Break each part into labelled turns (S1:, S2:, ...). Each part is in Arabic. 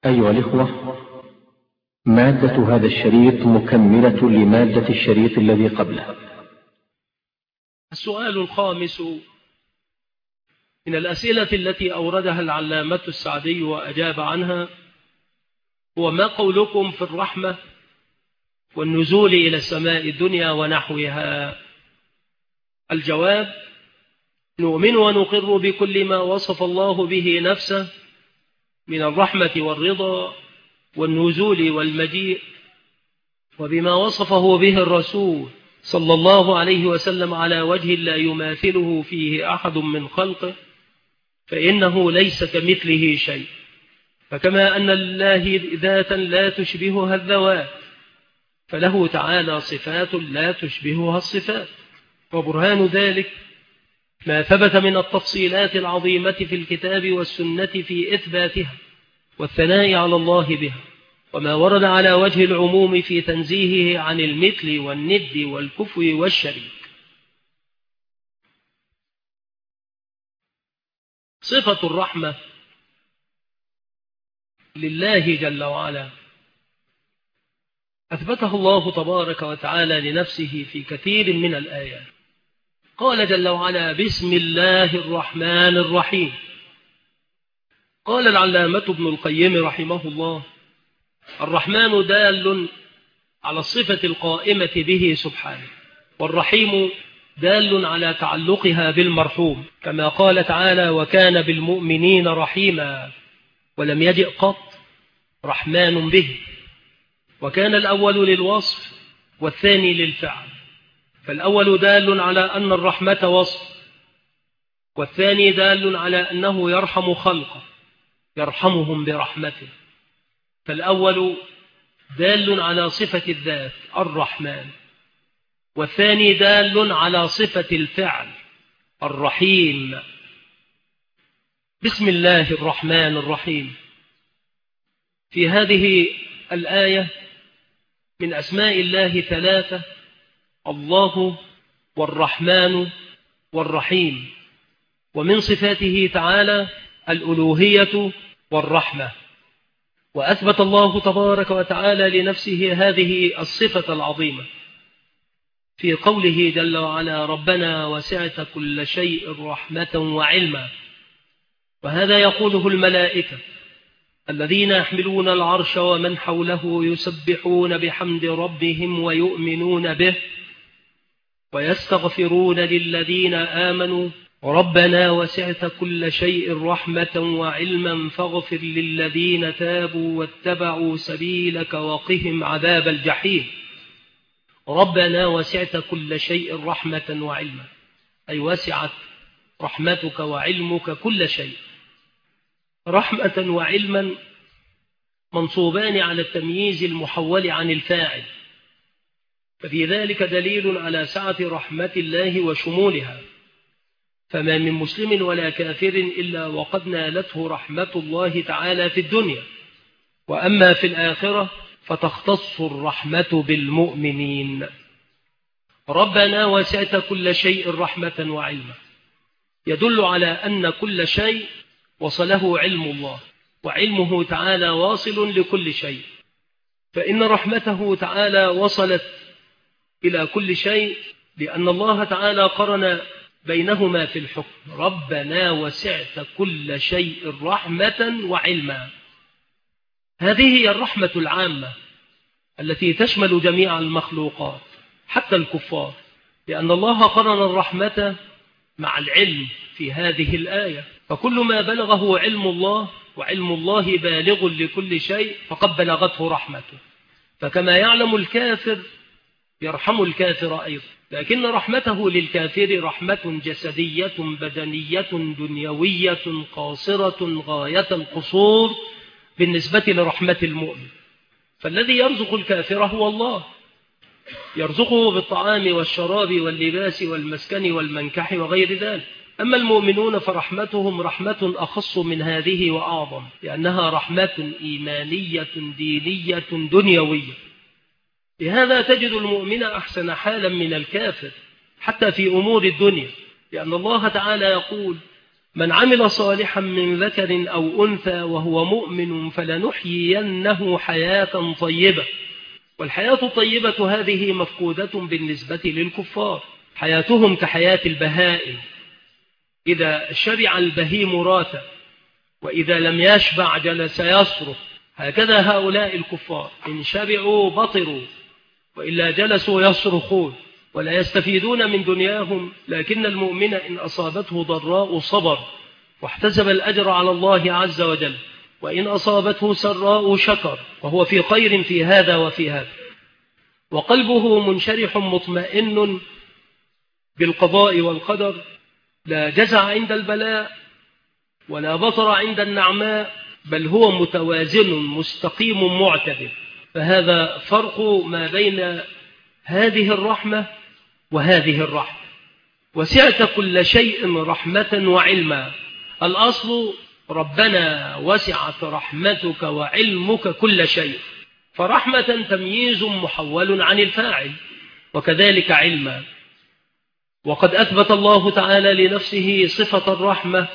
S1: أيها الإخوة، مادة هذا الشريط مكملة لمادة الشريط الذي قبله.
S2: السؤال الخامس من الأسئلة التي أوردها العلامة السعدي وأجاب عنها هو: ما قولكم في الرحمة والنزول إلى السماء الدنيا ونحوها؟ الجواب: نؤمن ونقر بكل ما وصف الله به نفسه من الرحمة والرضا والنزول والمجيء، وبما وصفه به الرسول صلى الله عليه وسلم على وجه لا يماثله فيه أحد من خلقه، فإنه ليس كمثله شيء. فكما أن لله ذاتا لا تشبهها الذوات، فله تعالى صفات لا تشبهها الصفات، وبرهان ذلك ما ثبت من التفصيلات العظيمة في الكتاب والسنة في إثباتها والثناء على الله بها، وما ورد على وجه العموم في تنزيهه عن المثل والند والكفو والشريك. صفة الرحمة لله جل وعلا أثبتها الله تبارك وتعالى لنفسه في كثير من الآيات. قال جل وعلا: بسم الله الرحمن الرحيم. قال العلامة ابن القيم رحمه الله: الرحمن دال على الصفة القائمة به سبحانه، والرحيم دال على تعلقها بالمرحوم، كما قال تعالى: وكان بالمؤمنين رحيما، ولم يجئ قط رحمن به. وكان الأول للوصف والثاني للفعل، فالأول دال على أن الرحمة وصف، والثاني دال على أنه يرحم خلقه يرحمهم برحمته. فالأول دال على صفة الذات الرحمن، والثاني دال على صفة الفعل الرحيم. بسم الله الرحمن الرحيم في هذه الآية من أسماء الله ثلاثة: الله والرحمن والرحيم. ومن صفاته تعالى الألوهية والرحمة، وأثبت الله تبارك وتعالى لنفسه هذه الصفة العظيمة في قوله جل وعلا: ربنا وسعت كل شيء رحمة وعلما. وهذا يقوله الملائكة الذين يحملون العرش ومن حوله يسبحون بحمد ربهم ويؤمنون به ويستغفرون للذين آمنوا ربنا وسعت كل شيء رحمة وعلما فاغفر للذين تابوا واتبعوا سبيلك وقهم عذاب الجحيم. ربنا وسعت كل شيء رحمة وعلما، أي وسعت رحمتك وعلمك كل شيء. رحمة وعلما منصوبان على التمييز المحول عن الفاعل، ففي ذلك دليل على سعة رحمة الله وشمولها، فما من مسلم ولا كافر إلا وقد نالته رحمة الله تعالى في الدنيا، وأما في الآخرة فتختص الرحمة بالمؤمنين. ربنا وسعت كل شيء رحمة وعلما يدل على أن كل شيء وصله علم الله، وعلمه تعالى واصل لكل شيء، فإن رحمته تعالى وصلت إلى كل شيء لأن الله تعالى قرن بينهما في الحكم. ربنا وسعت كل شيء رحمة وعلما. هذه هي الرحمة العامة التي تشمل جميع المخلوقات حتى الكفار، لأن الله قرن الرحمة مع العلم في هذه الآية، فكل ما بلغه علم الله وعلم الله بالغ لكل شيء فقد بلغته رحمته. فكما يعلم الكافر يرحم الكافر أيضا، لكن رحمته للكافر رحمة جسدية بدنية دنيوية قاصرة غاية القصور بالنسبة لرحمة المؤمن. فالذي يرزق الكافر هو الله، يرزقه بالطعام والشراب واللباس والمسكن والمنكح وغير ذلك. أما المؤمنون فرحمتهم رحمة أخص من هذه وأعظم، لأنها رحمة إيمانية دينية دنيوية. لهذا تجد المؤمن أحسن حالا من الكافر حتى في أمور الدنيا، لأن الله تعالى يقول: من عمل صالحا من ذكر أو أنثى وهو مؤمن فلنحيينه حياة طيبة. والحياة الطيبة هذه مفقودة بالنسبة للكفار، حياتهم كحياة البهائم، إذا شبع البهيم راث وإذا لم يشبع جلس يصرخ. هكذا هؤلاء الكفار إن شبعوا بطروا وإلا جلسوا يصرخون ولا يستفيدون من دنياهم. لكن المؤمن إن أصابته ضراء صبر واحتسب الأجر على الله عز وجل، وإن أصابته سراء شكر وهو في خير في هذا وفي هذا، وقلبه منشرح مطمئن بالقضاء والقدر، لا جزع عند البلاء ولا بطر عند النعماء، بل هو متوازن مستقيم معتدل. فهذا فرق ما بين هذه الرحمة وهذه الرحمة. وسعت كل شيء رحمة وعلما. الأصل ربنا وسعت رحمتك وعلمك كل شيء، فرحمة تمييز محول عن الفاعل، وكذلك علما. وقد أثبت الله تعالى لنفسه صفة الرحمة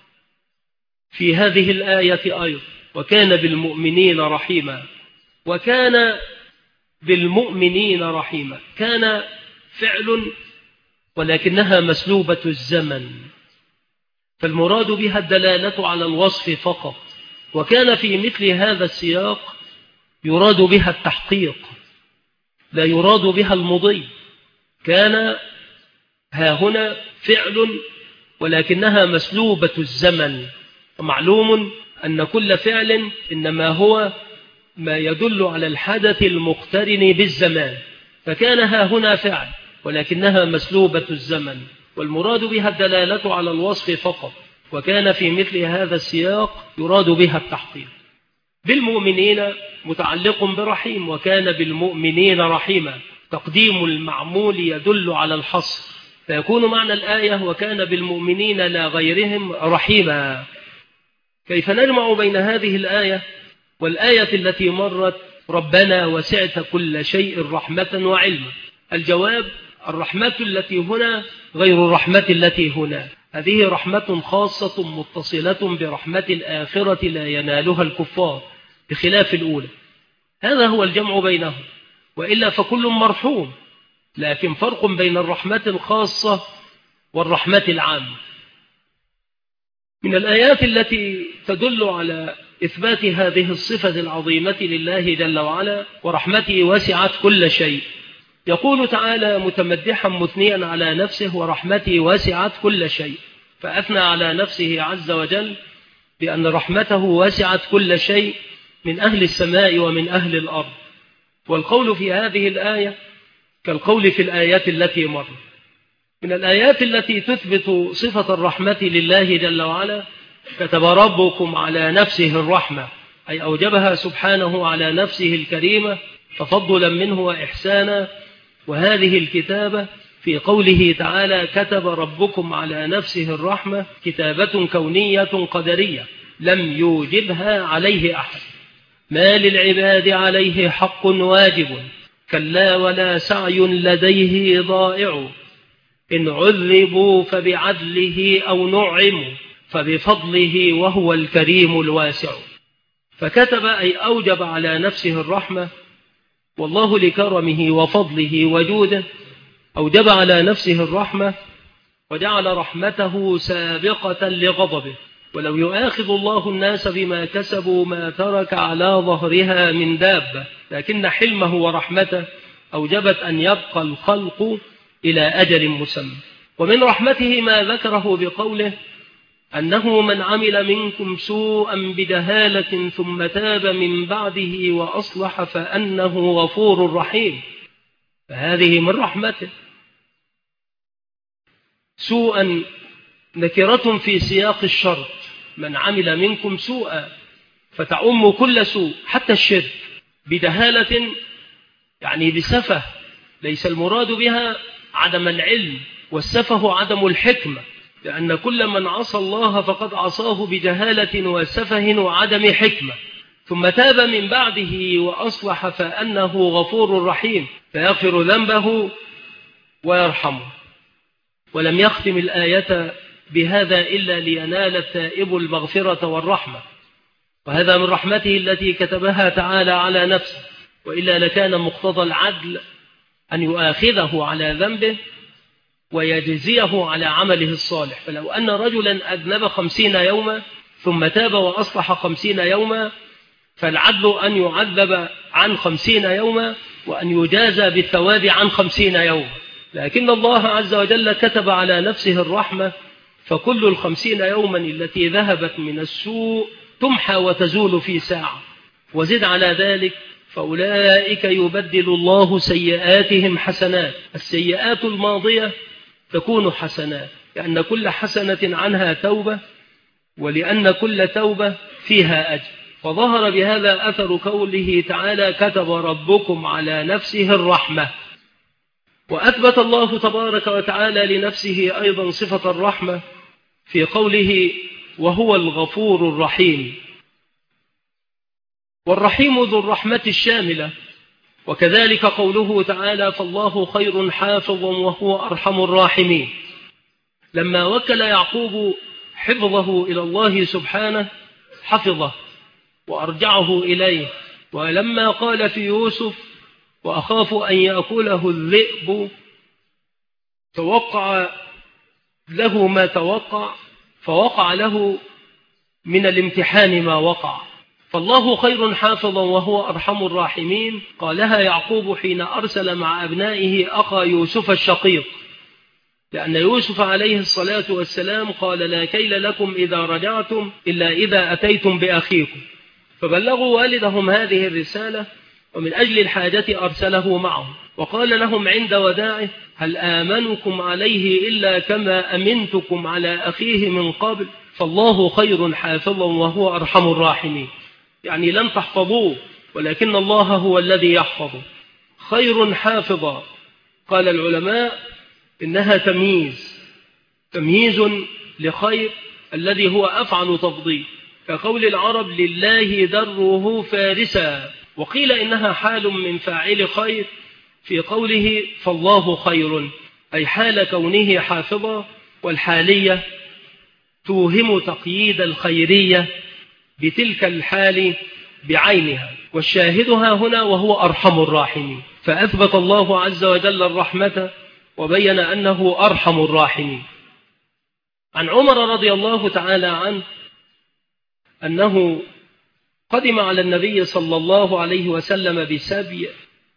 S2: في هذه الآية أيضا: وكان بالمؤمنين رحيما. وكان بالمؤمنين رحيما، كان فعل ولكنها مسلوبة الزمن، فالمراد بها الدلالة على الوصف فقط. وكان في مثل هذا السياق يراد بها التحقيق، لا يراد بها المضي. كان ها هنا فعل ولكنها مسلوبة الزمن، ومعلوم أن كل فعل إنما هو ما يدل على الحدث المقترن بالزمان، فكان ها هنا فعل ولكنها مسلوبة الزمن، والمراد بها الدلالة على الوصف فقط. وكان في مثل هذا السياق يراد بها التحقيق. بالمؤمنين متعلق برحيم، وكان بالمؤمنين رحيما، تقديم المعمول يدل على الحصر، فيكون معنى الآية وكان بالمؤمنين لا غيرهم رحيما. كيف نجمع بين هذه الآية والآية التي مرت: ربنا وسعت كل شيء رحمة وعلما؟ الجواب: الرحمة التي هنا غير الرحمة التي هنا، هذه رحمة خاصة متصلة برحمة الآخرة لا ينالها الكفار بخلاف الأولى. هذا هو الجمع بينهم، وإلا فكل مرحوم، لكن فرق بين الرحمة الخاصة والرحمة العامة. من الآيات التي تدل على إثبات هذه الصفة العظيمة لله جل وعلا: ورحمتي وسعت كل شيء. يقول تعالى متمدحا مثنيا على نفسه: ورحمتي وسعت كل شيء، فأثنى على نفسه عز وجل بأن رحمته وسعت كل شيء من أهل السماء ومن أهل الأرض. والقول في هذه الآية كالقول في الآيات التي مرت. من الآيات التي تثبت صفة الرحمة لله جل وعلا: كتب ربكم على نفسه الرحمة، أي أوجبها سبحانه على نفسه الكريمة تفضلا منه وإحسانا. وهذه الكتابة في قوله تعالى: كتب ربكم على نفسه الرحمة، كتابة كونية قدرية لم يوجبها عليه أحد. ما للعباد عليه حق واجب، كلا ولا سعي لديه ضائع، إن عذبوا فبعدله أو نعموا فبفضله وهو الكريم الواسع. فكتب أي أوجب على نفسه الرحمة، والله لكرمه وفضله وجوده أوجب على نفسه الرحمة وجعل رحمته سابقة لغضبه. ولو يؤاخذ الله الناس بما كسبوا ما ترك على ظهرها من دابة، لكن حلمه ورحمته أوجبت أن يبقى الخلق إلى أجل مسمى. ومن رحمته ما ذكره بقوله: أنه من عمل منكم سوءا بجهالة ثم تاب من بعده وأصلح فأنه غفور رحيم. فهذه من رحمته. سوءا نكرة في سياق الشرط، من عمل منكم سوءا فتعم كل سوء حتى الشرك. بجهالة يعني بسفه، ليس المراد بها عدم العلم، والسفه عدم الحكمة، لأن كل من عصى الله فقد عصاه بجهالة وسفه وعدم حكمة. ثم تاب من بعده وأصلح فأنه غفور رحيم، فيغفر ذنبه ويرحمه. ولم يختم الآية بهذا إلا لينال التائب المغفرة والرحمة، وهذا من رحمته التي كتبها تعالى على نفسه، وإلا لكان مقتضى العدل أن يؤاخذه على ذنبه ويجزيه على عمله الصالح. فلو أن رجلا أذنب 50 يوما ثم تاب وأصلح 50 يوما، فالعدل أن يعذب عن 50 يوما وأن يجازى بالثواب عن 50 يوما، لكن الله عز وجل كتب على نفسه الرحمة، فكل 50 يوما التي ذهبت من السوء تمحى وتزول في ساعة. وزد على ذلك فأولئك يبدل الله سيئاتهم حسنات، السيئات الماضية تكون حسنات، لأن كل حسنة عنها توبة، ولأن كل توبة فيها أجر. فظهر بهذا أثر قوله تعالى كتب ربكم على نفسه الرحمة. وأثبت الله تبارك وتعالى لنفسه أيضا صفة الرحمة في قوله وهو الغفور الرحيم. والرحيم ذو الرحمة الشاملة. وكذلك قوله تعالى فالله خير حافظا وهو أرحم الراحمين. لما وكل يعقوب حفظه إلى الله سبحانه حفظه وأرجعه إليه، ولما قال في يوسف وأخاف أن يأكله الذئب توقع له ما توقع، فوقع له من الامتحان ما وقع. فالله خير حافظا وهو أرحم الراحمين قالها يعقوب حين أرسل مع أبنائه أخا يوسف الشقيق، لأن يوسف عليه الصلاة والسلام قال لا كيل لكم إذا رجعتم إلا إذا أتيتم بأخيكم، فبلغوا والدهم هذه الرسالة، ومن أجل الحاجة أرسله معهم، وقال لهم عند وداعه هل آمنكم عليه إلا كما أمنتكم على أخيه من قبل، فالله خير حافظا وهو أرحم الراحمين. يعني لن تحفظوه ولكن الله هو الذي يحفظه. خير حافظا قال العلماء إنها تمييز لخير الذي هو أفعل تفضيل، كقول العرب لله دره فارسا، وقيل إنها حال من فاعل خير في قوله فالله خير، أي حال كونه حافظا، والحالية توهم تقييد الخيرية بتلك الحال بعينها، والشاهدها هنا وهو أرحم الراحمين. فأثبت الله عز وجل الرحمة وبين أنه أرحم الراحمين. عن عمر رضي الله تعالى عنه أنه قدم على النبي صلى الله عليه وسلم بسبي،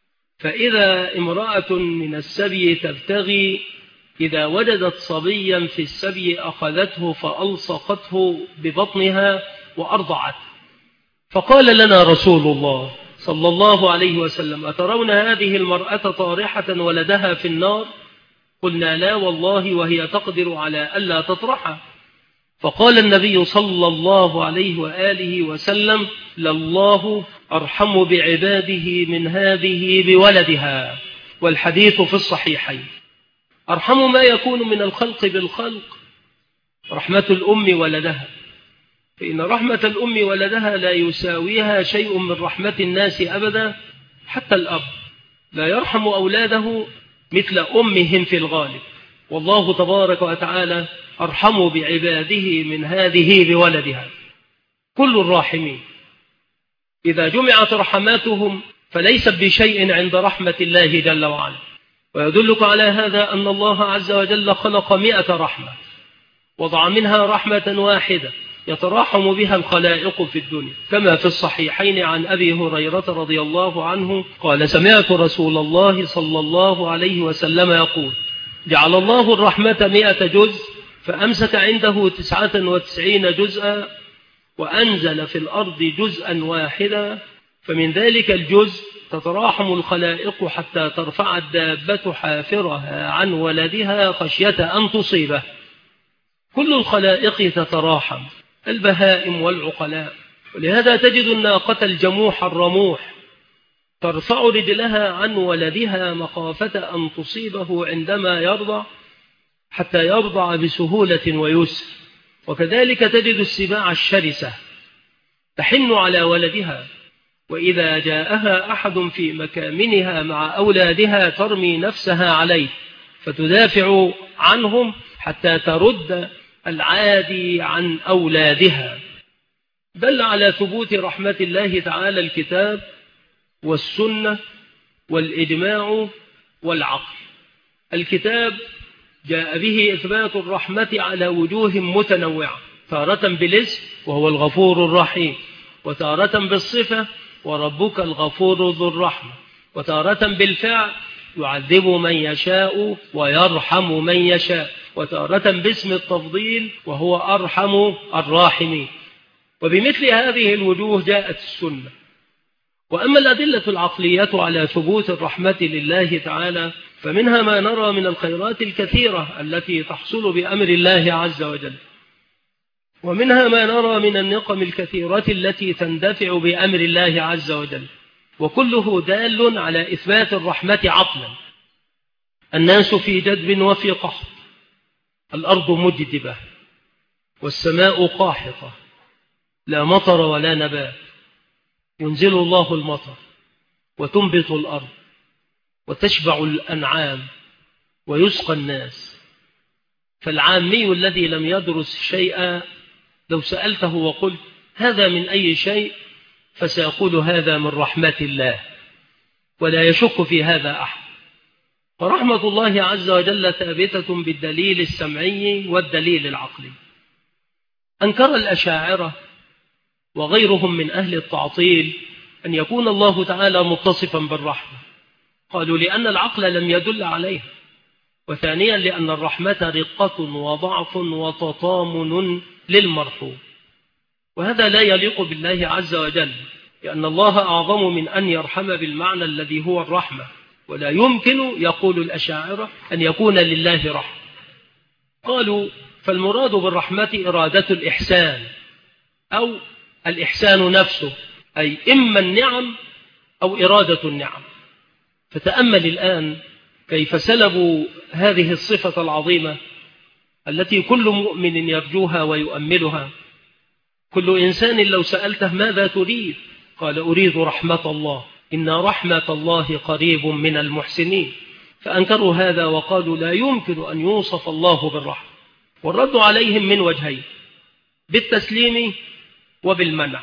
S2: فإذا امرأة من السبي تبتغي، إذا وجدت صبيا في السبي أخذته فألصقته ببطنها وأرضعته، فقال لنا رسول الله صلى الله عليه وسلم أترون هذه المرأة طارحة ولدها في النار؟ قلنا لا والله وهي تقدر على ألا تطرحه. فقال النبي صلى الله عليه وآله وسلم لله أرحم بعباده من هذه بولدها، والحديث في الصحيحين. أرحم ما يكون من الخلق بالخلق رحمة الأم ولدها، فإن رحمة الأم ولدها لا يساويها شيء من رحمة الناس أبدا. حتى الأب لا يرحم أولاده مثل أمهم في الغالب، والله تبارك وتعالى أرحم بعباده من هذه بولدها. كل الراحمين إذا جمعت رحماتهم فليست بشيء عند رحمة الله جل وعلا. ويدلك على هذا أن الله عز وجل خلق 100 رحمة، وضع منها رحمة واحدة يتراحم بها الخلائق في الدنيا، كما في الصحيحين عن أبي هريرة رضي الله عنه قال سمعت رسول الله صلى الله عليه وسلم يقول جعل الله الرحمة 100 جزء فأمسك عنده 99 جزءا وأنزل في الأرض جزءا واحدا، فمن ذلك الجزء تتراحم الخلائق حتى ترفع الدابة حافرها عن ولدها خشية أن تصيبه. كل الخلائق تتراحم، البهائم والعقلاء. ولهذا تجد الناقة الجموح الرموح ترفع رجلها عن ولدها مخافة أن تصيبه عندما يرضع حتى يرضع بسهولة ويسر. وكذلك تجد السباع الشرسة تحن على ولدها، وإذا جاءها أحد في مكامنها مع أولادها ترمي نفسها عليه فتدافع عنهم حتى ترد العادي عن أولادها. دل على ثبوت رحمة الله تعالى الكتاب والسنة والإجماع والعقل. الكتاب جاء به إثبات الرحمة على وجوه متنوعة، تارة بالاسم وهو الغفور الرحيم، وتارة بالصفة وربك الغفور ذو الرحمة، وتارة بالفعل يعذب من يشاء ويرحم من يشاء، وتارة باسم التفضيل وهو أرحم الراحمين. وبمثل هذه الوجوه جاءت السنة. وأما الأدلة العقلية على ثبوت الرحمة لله تعالى فمنها ما نرى من الخيرات الكثيرة التي تحصل بأمر الله عز وجل، ومنها ما نرى من النقم الكثيرة التي تندفع بأمر الله عز وجل، وكله دال على إثبات الرحمة عقلا. الناس في جدب وفي قحط، الأرض مجدبة والسماء قاحطة، لا مطر ولا نبات، ينزل الله المطر وتنبت الأرض وتشبع الأنعام ويسقى الناس. فالعامي الذي لم يدرس شيئا لو سألته وقلت هذا من أي شيء فسيقول هذا من رحمة الله، ولا يشك في هذا أحد. فرحمة الله عز وجل ثابتة بالدليل السمعي والدليل العقلي. أنكر الأشاعرة وغيرهم من أهل التعطيل أن يكون الله تعالى متصفا بالرحمة، قالوا لأن العقل لم يدل عليها، وثانيا لأن الرحمة رقة وضعف وتطامن للمرحوم، وهذا لا يليق بالله عز وجل، لأن الله أعظم من أن يرحم بالمعنى الذي هو الرحمة، ولا يمكن يقول الأشاعرة أن يكون لله رحمة. قالوا فالمراد بالرحمة إرادة الإحسان أو الإحسان نفسه، أي إما النعم أو إرادة النعم. فتأمل الآن كيف سلبوا هذه الصفة العظيمة التي كل مؤمن يرجوها ويؤملها. كل إنسان لو سألته ماذا تريد قال أريد رحمة الله، إن رحمة الله قريب من المحسنين. فأنكروا هذا وقالوا لا يمكن أن يوصف الله بالرحمة، والرد عليهم من وجهين: بالتسليم وبالمنع.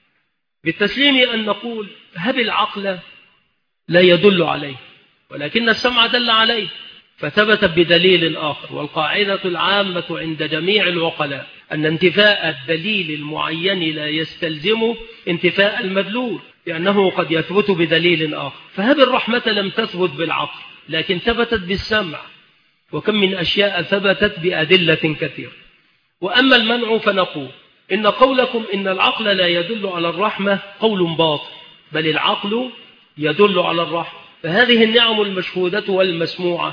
S2: بالتسليم أن نقول هب العقل لا يدل عليه، ولكن السمع دل عليه فثبت بدليل آخر. والقاعدة العامة عند جميع العقلاء أن انتفاء الدليل المعين لا يستلزم انتفاء المدلول، لأنه قد يثبت بدليل آخر. فهب الرحمة لم تثبت بالعقل لكن ثبتت بالسمع، وكم من أشياء ثبتت بأدلة كثيرة. وأما المنع فنقول إن قولكم إن العقل لا يدل على الرحمة قول باطل، بل العقل يدل على الرحمة. فهذه النعم المشهودة والمسموعة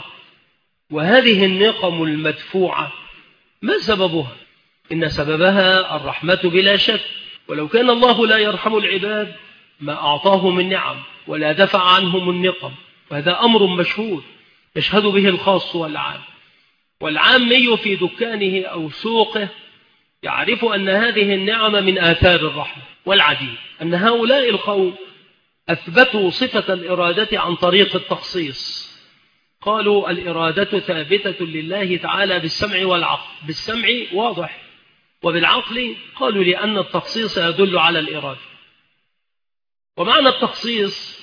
S2: وهذه النقم المدفوعة ما سببها؟ إن سببها الرحمة بلا شك، ولو كان الله لا يرحم العباد ما أعطاه من نعم ولا دفع عنهم النقم، وهذا أمر مشهود يشهد به الخاص والعام. والعامي في دكانه أو سوقه يعرف أن هذه النعم من آثار الرحمة. والعجيب أن هؤلاء القوم أثبتوا صفة الإرادة عن طريق التخصيص. قالوا الإرادة ثابتة لله تعالى بالسمع والعقل. بالسمع واضح، وبالعقل قالوا لأن التخصيص يدل على الإرادة. ومعنى التخصيص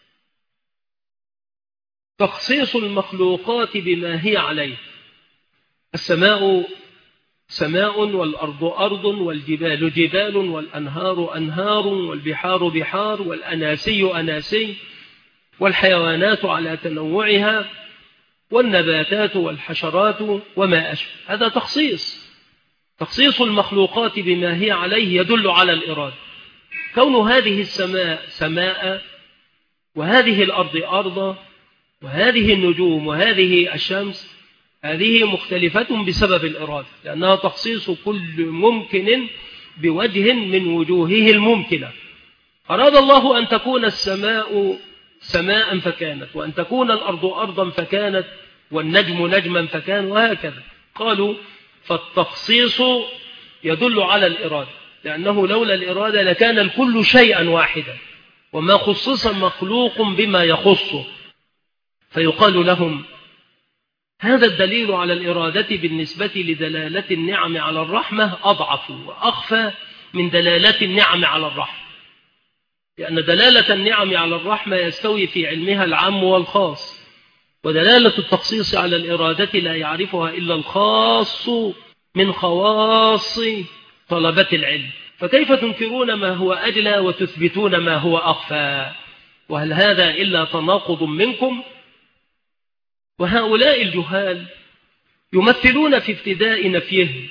S2: تخصيص المخلوقات بما هي عليه. السماء سماء، والأرض أرض، والجبال جبال، والأنهار أنهار، والبحار بحار، والأناسي أناسي، والحيوانات على تنوعها، والنباتات والحشرات وما أشبه. هذا تخصيص المخلوقات بما هي عليه يدل على الإرادة. كون هذه السماء سماء، وهذه الأرض أرضا، وهذه النجوم وهذه الشمس، هذه مختلفة بسبب الإرادة، لأنها تخصيص كل ممكن بوجه من وجوهه الممكنة. أراد الله أن تكون السماء سماء فكانت، وأن تكون الأرض أرضا فكانت، والنجم نجما فكان، وهكذا. قالوا فالتخصيص يدل على الإرادة، لأنه لولا الإرادة لكان الكل شيئا واحدا، وما خصص مخلوق بما يخصه. فيقال لهم هذا الدليل على الإرادة بالنسبة لدلالة النعم على الرحمة أضعف وأخفى من دلالة النعم على الرحمة، لأن دلالة النعم على الرحمة يستوي في علمها العام والخاص، ودلالة التخصيص على الإرادة لا يعرفها إلا الخاص من خواص طلبة العلم، فكيف تنكرون ما هو أجلى وتثبتون ما هو أخفى؟ وهل هذا إلا تناقض منكم؟ وهؤلاء الجهال يمثلون في ابتداء نفيهم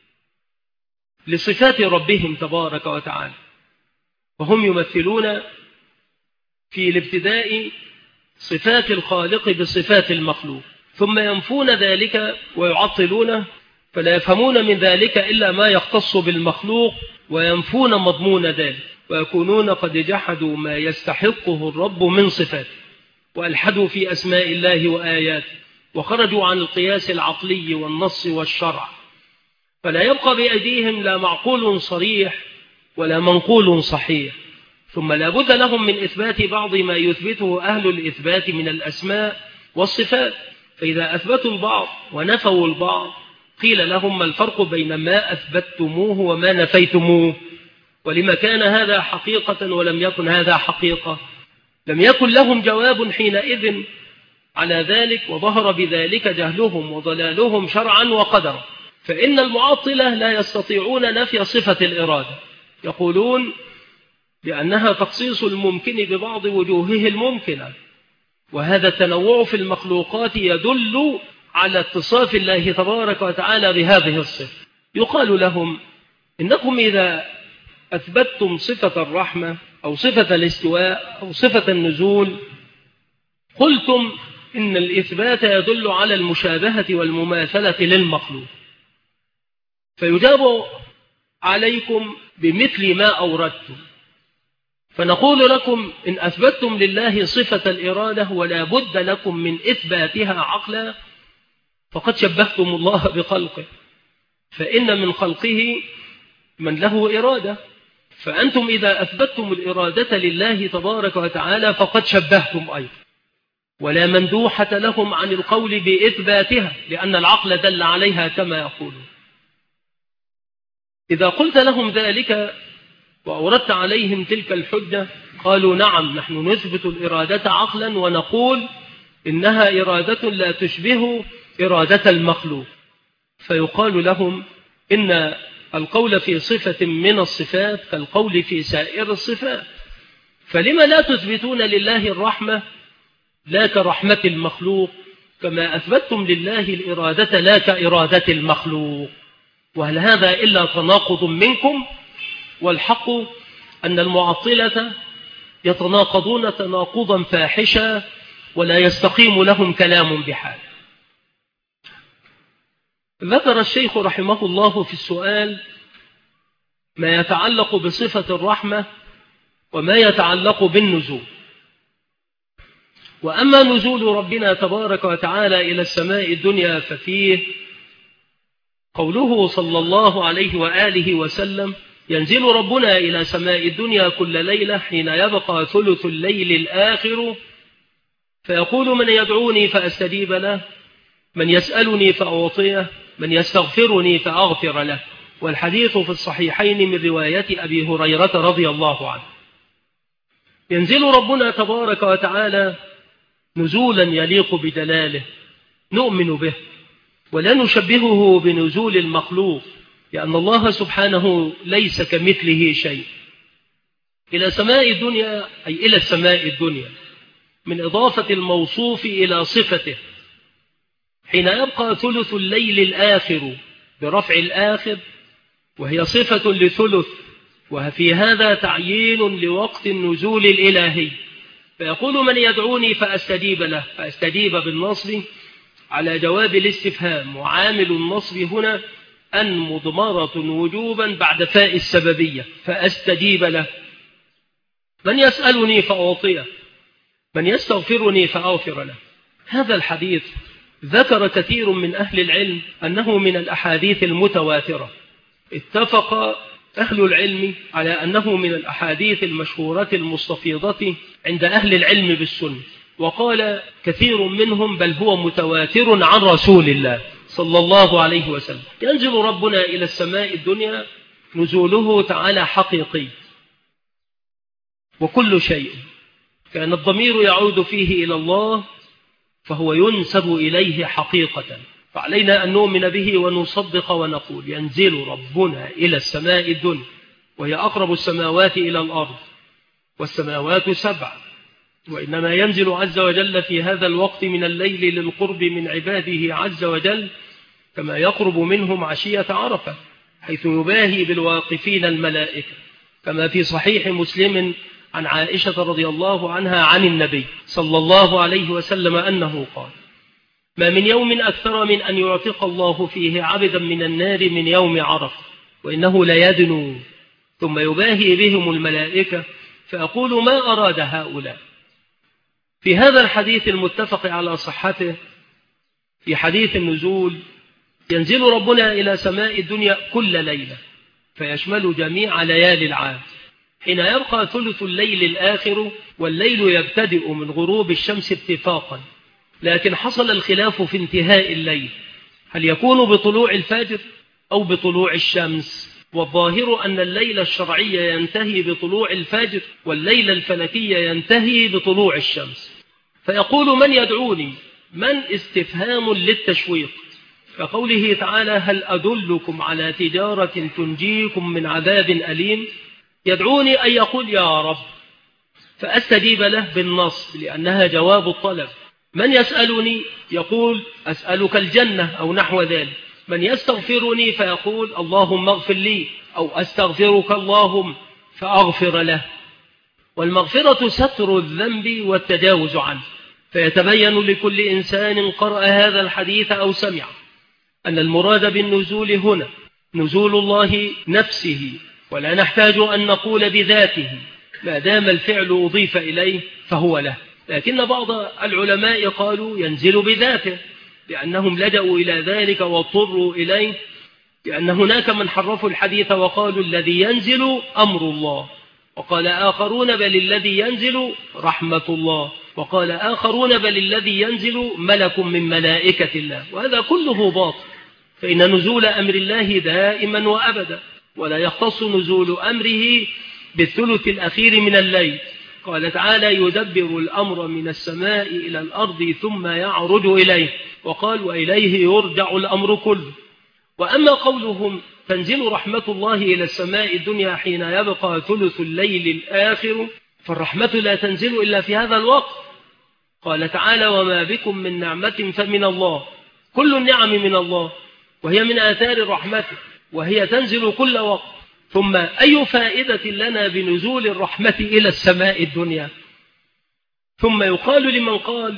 S2: لصفات ربهم تبارك وتعالى، وهم يمثلون في الابتداء صفات الخالق بصفات المخلوق، ثم ينفون ذلك ويعطلونه، فلا يفهمون من ذلك إلا ما يختص بالمخلوق وينفون مضمون ذلك، ويكونون قد جحدوا ما يستحقه الرب من صفاته، وألحدوا في أسماء الله وآياته، وخرجوا عن القياس العقلي والنص والشرع، فلا يبقى بأيديهم لا معقول صريح ولا منقول صحيح. ثم لا بد لهم من إثبات بعض ما يثبته أهل الإثبات من الأسماء والصفات، فإذا أثبتوا البعض ونفوا البعض قيل لهم ما الفرق بين ما أثبتتموه وما نفيتموه؟ ولما كان هذا حقيقة ولم يكن هذا حقيقة؟ لم يكن لهم جواب حينئذ على ذلك، وظهر بذلك جهلهم وضلالهم شرعا وقدرا. فإن المعطلة لا يستطيعون نفي صفة الإرادة، يقولون بأنها تخصيص الممكن ببعض وجوهه الممكنة، وهذا التنوع في المخلوقات يدل على اتصاف الله تبارك وتعالى بهذه الصفة. يقال لهم إنكم إذا أثبتتم صفة الرحمة أو صفة الاستواء أو صفة النزول قلتم إن الإثبات يدل على المشابهة والمماثلة للمخلوق، فيجاب عليكم بمثل ما أوردتم، فنقول لكم إن أثبتتم لله صفة الإرادة ولا بد لكم من إثباتها عقلا فقد شبهتم الله بخلقه، فإن من خلقه من له إرادة، فأنتم إذا أثبتتم الإرادة لله تبارك وتعالى فقد شبهتم أيضا، ولا مندوحة لهم عن القول بإثباتها لأن العقل دل عليها كما يقولون. إذا قلت لهم ذلك وأوردت عليهم تلك الحجة قالوا نعم نحن نثبت الإرادة عقلا ونقول إنها إرادة لا تشبه إرادة المخلوق، فيقال لهم إن القول في صفة من الصفات كالقول في سائر الصفات، فلما لا تثبتون لله الرحمة لا كرحمة المخلوق كما أثبتتم لله الإرادة لا كإرادة المخلوق؟ وهل هذا إلا تناقض منكم؟ والحق أن المعطلة يتناقضون تناقضا فاحشا ولا يستقيم لهم كلام بحال. ذكر الشيخ رحمه الله في السؤال ما يتعلق بصفة الرحمة وما يتعلق بالنزول. وأما نزول ربنا تبارك وتعالى إلى السماء الدنيا ففيه قوله صلى الله عليه وآله وسلم ينزل ربنا إلى سماء الدنيا كل ليلة حين يبقى ثلث الليل الآخر فيقول من يدعوني فأستجيب له، من يسألني فأعطيه، من يستغفرني فأغفر له. والحديث في الصحيحين من رواية أبي هريرة رضي الله عنه. ينزل ربنا تبارك وتعالى نزولا يليق بدلاله نؤمن به ولا نشبهه بنزول المخلوق، لأن الله سبحانه ليس كمثله شيء. إلى سماء الدنيا أي إلى السماء الدنيا من إضافة الموصوف إلى صفته حين يبقى ثلث الليل الآخر برفع الآخر، وهي صفة لثلث، وفي هذا تعيين لوقت النزول الإلهي. فيقول من يدعوني فأستجيب له، فأستجيب بالنصب على جواب الاستفهام، وعامل النصب هنا أن مضمرة وجوبا بعد فاء السببية، فأستجيب له. من يسألني فأعطيه، من يستغفرني فأغفر له. هذا الحديث ذكر كثير من أهل العلم أنه من الأحاديث المتواترة. اتفق أهل العلم على أنه من الأحاديث المشهورة المستفيضة عند أهل العلم بالسنة، وقال كثير منهم بل هو متواتر عن رسول الله صلى الله عليه وسلم. ينزل ربنا إلى السماء الدنيا نزوله تعالى حقيقي، وكل شيء كان الضمير يعود فيه إلى الله فهو ينسب إليه حقيقة، فعلينا أن نؤمن به ونصدق ونقول ينزل ربنا إلى السماء الدنيا وهي أقرب السماوات إلى الأرض، والسماوات 7، وإنما ينزل عز وجل في هذا الوقت من الليل للقرب من عباده عز وجل، كما يقرب منهم عشية عرفة حيث يباهي بالواقفين الملائكة، كما في صحيح مسلم عن عائشة رضي الله عنها عن النبي صلى الله عليه وسلم أنه قال: ما من يوم أكثر من أن يعتق الله فيه عبدا من النار من يوم عرفة، وإنه ليدنو ثم يباهي بهم الملائكة فأقول ما أراد هؤلاء. في هذا الحديث المتفق على صحته في حديث النزول ينزل ربنا إلى سماء الدنيا كل ليلة فيشمل جميع ليالي العام، حين يبقى ثلث الليل الآخر والليل يبتدئ من غروب الشمس اتفاقا، لكن حصل الخلاف في انتهاء الليل، هل يكون بطلوع الفجر أو بطلوع الشمس؟ والظاهر أن الليل الشرعي ينتهي بطلوع الفجر والليل الفلكي ينتهي بطلوع الشمس. فيقول من يدعوني؟ من استفهام للتشويق، كقوله تعالى هل أدلكم على تجارة تنجيكم من عذاب أليم؟ يدعوني أن يقول يا رب فأستجيب له بالنص لأنها جواب الطلب. من يسألني؟ يقول أسألك الجنة أو نحو ذلك. من يستغفرني فيقول اللهم اغفر لي أو أستغفرك اللهم فأغفر له. والمغفرة ستر الذنب والتجاوز عنه، فيتبين لكل إنسان قرأ هذا الحديث أو سمع أن المراد بالنزول هنا نزول الله نفسه، ولا نحتاج أن نقول بذاته ما دام الفعل أضيف إليه فهو له. لكن بعض العلماء قالوا ينزل بذاته لأنهم لجأوا إلى ذلك واضطروا إليه، لأن هناك من حرفوا الحديث وقالوا الذي ينزل أمر الله، وقال آخرون بل الذي ينزل رحمة الله، وقال آخرون بل الذي ينزل ملك من ملائكة الله، وهذا كله باطل، فإن نزول أمر الله دائما وأبدا، ولا يختص نزول أمره بالثلث الأخير من الليل. قال تعالى يدبر الأمر من السماء إلى الأرض ثم يعرج إليه، وقال وإليه يرجع الأمر كله. وأما قولهم تنزل رحمة الله إلى السماء الدنيا حين يبقى ثلث الليل الآخر، فالرحمة لا تنزل إلا في هذا الوقت. قال تعالى وما بكم من نعمة فمن الله، كل النعم من الله وهي من آثار رحمته، وهي تنزل كل وقت. ثم أي فائدة لنا بنزول الرحمة إلى السماء الدنيا؟ ثم يقال لمن قال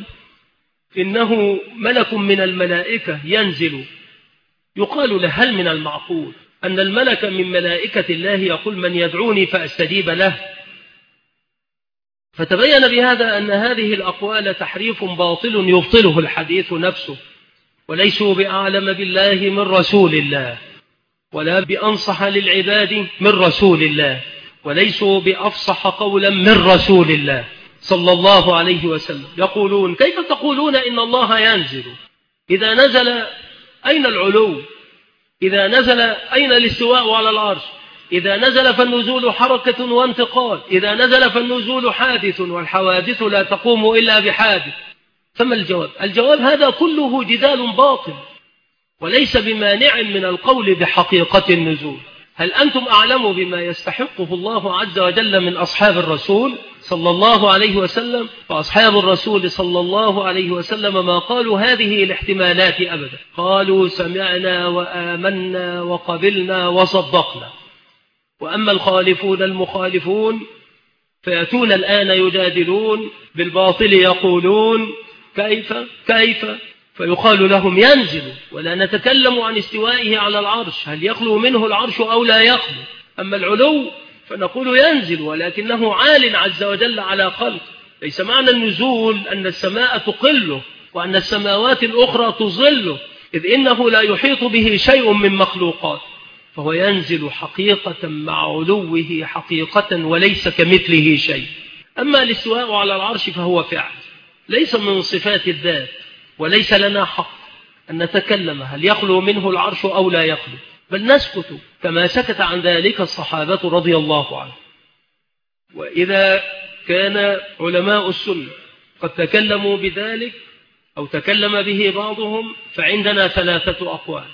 S2: إنه ملك من الملائكة ينزل، يقال له هل من المعقول أن الملك من ملائكة الله يقول من يدعوني فأستجيب له؟ فتبين بهذا أن هذه الأقوال تحريف باطل يبطله الحديث نفسه، وليسوا بأعلم بالله من رسول الله، ولا بأنصح للعباد من رسول الله، وليسوا بأفصح قولا من رسول الله صلى الله عليه وسلم. يقولون كيف تقولون إن الله ينزل؟ إذا نزل أين العلو؟ إذا نزل أين الاستواء على العرش؟ إذا نزل فالنزول حركة وانتقال، إذا نزل فالنزول حادث، والحوادث لا تقوم إلا بحادث. فما الجواب؟ الجواب هذا كله جدال باطل، وليس بمانع من القول بحقيقة النزول. هل أنتم أعلموا بما يستحقه الله عز وجل من أصحاب الرسول صلى الله عليه وسلم؟ فأصحاب الرسول صلى الله عليه وسلم ما قالوا هذه الاحتمالات أبدا، قالوا سمعنا وآمنا وقبلنا وصدقنا. وأما الخالفون المخالفون فيأتون الآن يجادلون بالباطل، يقولون كيف فيقال لهم ينزل، ولا نتكلم عن استوائه على العرش، هل يخلو منه العرش أو لا يخلو؟ أما العلو فنقول ينزل ولكنه عال عز وجل على خلق. ليس معنى النزول أن السماء تقله وأن السماوات الأخرى تظله، إذ إنه لا يحيط به شيء من مخلوقات، فهو ينزل حقيقة مع علوه حقيقة وليس كمثله شيء. أما الاستواء على العرش فهو فعل، ليس من صفات الذات، وليس لنا حق أن نتكلم هل يخلو منه العرش أو لا يخلو، بل نسكت كما سكت عن ذلك الصحابة رضي الله عنهم. وإذا كان علماء السنة قد تكلموا بذلك أو تكلم به بعضهم، فعندنا 3 أقوال: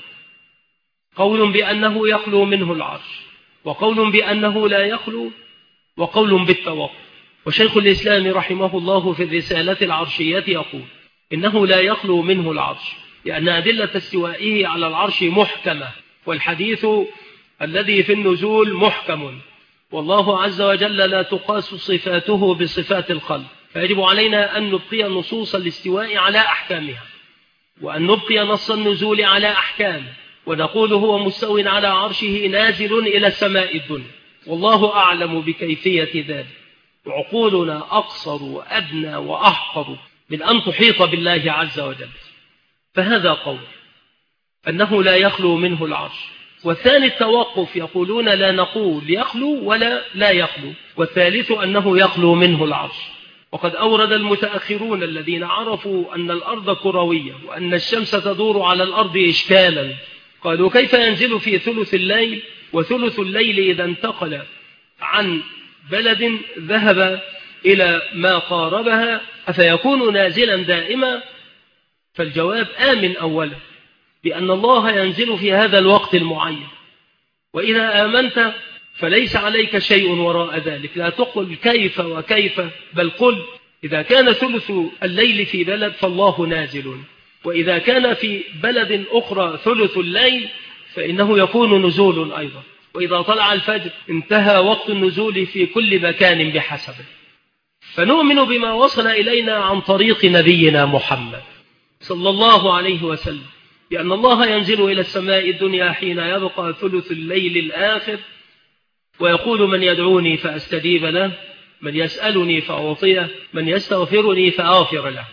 S2: قول بأنه يخلو منه العرش، وقول بأنه لا يخلو، وقول بالتوقف. وشيخ الإسلام رحمه الله في الرسالة العرشية يقول إنه لا يخلو منه العرش، لأن أدلة استوائه على العرش محكمة، والحديث الذي في النزول محكم، والله عز وجل لا تقاس صفاته بصفات الخلق، فيجب علينا أن نبقي نصوص الاستواء على أحكامها، وأن نبقي نص النزول على أحكامه، ونقول هو مستو على عرشه نازل إلى السماء الدنيا، والله أعلم بكيفية ذلك، وعقولنا أقصر وأدنى وأحقر من أن تحيط بالله عز وجل. فهذا قول أنه لا يخلو منه العرش. والثاني التوقف، يقولون لا نقول يخلو ولا لا يخلو. والثالث أنه يخلو منه العرش. وقد أورد المتأخرون الذين عرفوا أن الأرض كروية وأن الشمس تدور على الأرض إشكالا، قالوا كيف ينزل في ثلث الليل، وثلث الليل إذا انتقل عن بلد ذهب إلى ما قاربها أفيكون نازلا دائما؟ فالجواب آمن أولا بأن الله ينزل في هذا الوقت المعين، وإذا آمنت فليس عليك شيء وراء ذلك، لا تقل كيف وكيف، بل قل إذا كان ثلث الليل في بلد فالله نازل، وإذا كان في بلد أخرى ثلث الليل فإنه يكون نزول أيضا، وإذا طلع الفجر انتهى وقت النزول في كل مكان بحسبه. فنؤمن بما وصل إلينا عن طريق نبينا محمد صلى الله عليه وسلم، بأن الله ينزل إلى السماء الدنيا حين يبقى ثلث الليل الآخر، ويقول من يدعوني فأستجيب له، من يسألني فأعطيه، من يستغفرني فأغفر له.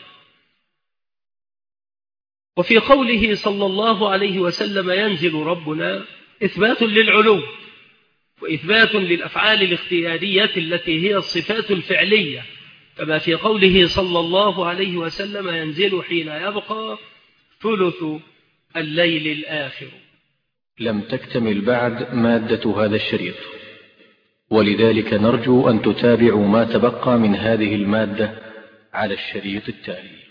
S2: وفي قوله صلى الله عليه وسلم ينزل ربنا إثبات للعلو، وإثبات للأفعال الاختيارية التي هي الصفات الفعلية، كما في قوله صلى الله عليه وسلم ينزل حين يبقى ثلث الليل الآخر.
S1: لم تكتمل بعد مادة هذا الشريط، ولذلك نرجو أن تتابعوا ما تبقى من هذه المادة على الشريط التالي.